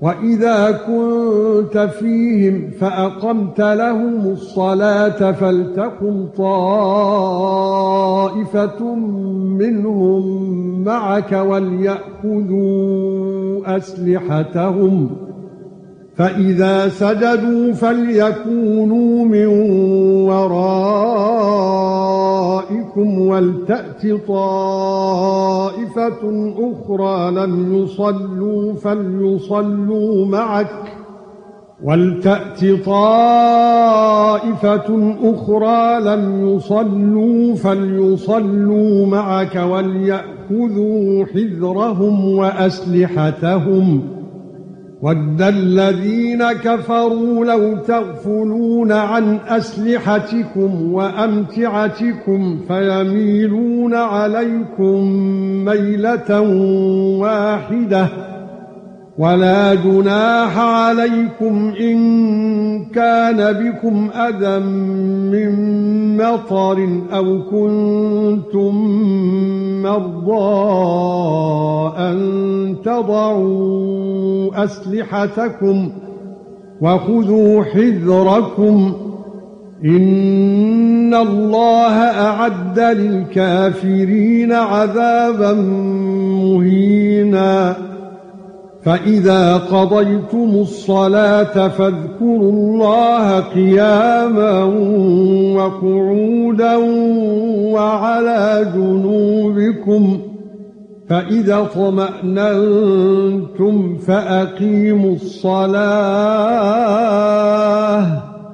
وَإِذَا كُنتَ فِيهِمْ فَأَقَمْتَ لَهُمُ الصَّلَاةَ فَلْتَقُمْ طَائِفَةٌ مِنْهُمْ مَعَكَ وَلْيَأْخُذُوا أَسْلِحَتَهُمْ فَإِذَا سَجَدُوا فَلْيَكُونُوا مِنْ وَرَائِكُمْ وَلْتَأْتِ طَائِفَةٌ أُخْرَى لَمْ يُصَلُّوا فَلْيُصَلُّوا مَعَكَ وَلْيَأْخُذُوا حِذْرَهُمْ وَأَسْلِحَتَهُمْ وَدَّ الَّذِينَ كَفَرُوا لَوْ تَغْفُلُونَ عَنْ أَسْلِحَتِكُمْ وَأَمْتِعَتِكُمْ فَيَمِيلُونَ عَلَيْكُمْ مَيْلَةً وَاحِدَةً وَلَا جُنَاحَ عَلَيْكُمْ إِن كَانَ بِكُمْ أَذًى مِّن مَّطَرٍ أَوْ كُنتُم مَّرْضَىٰ أَن تَضَعُوا أَسْلِحَتَكُمْ وَخُذُوا حِذْرَكُمْ إِنَّ اللَّهَ أَعَدَّ لِلْكَافِرِينَ عَذَابًا مُّهِينًا فَإِذَا قَضَيْتُمُ الصَّلَاةَ فاذكروا اللَّهَ قِيَامًا وَقُعُودًا وَعَلَى جُنُوبِكُمْ فَإِذا اطْمَأْنَنتُمْ فَأَقِيمُوا الصَّلَاةَ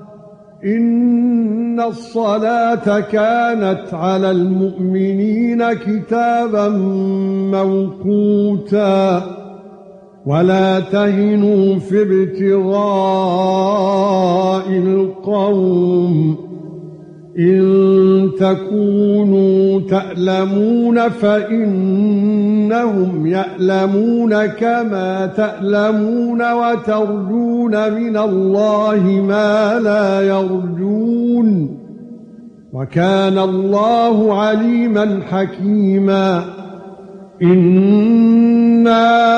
إِنَّ الصَّلَاةَ كَانَتْ عَلَى الْمُؤْمِنِينَ كِتَابًا مَّوْقُوتًا وَلَا تَهِنُوا فِي ابْتِغَاءِ الْقَوْمِ إِن تَكُونُوا تَأْلَمُونَ فَإِنَّهُمْ يَأْلَمُونَ كَمَا تَأْلَمُونَ وَتَرْجُونَ مِنَ اللَّهِ مَا لَا يَرْجُونَ وَكَانَ اللَّهُ عَلِيمًا حَكِيمًا إِنَّا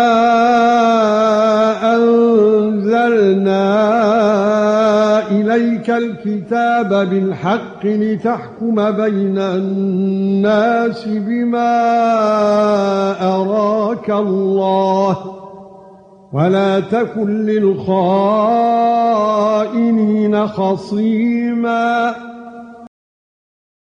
أَنزَلْنَا إِلَيْكَ الْكِتَابَ بِالْحَقِّ لِتَحْكُمَ بَيْنَ النَّاسِ بِمَا أَرَاكَ اللَّهُ وَلَا تَكُن لِّلْخَائِنِينَ خَصِيمًا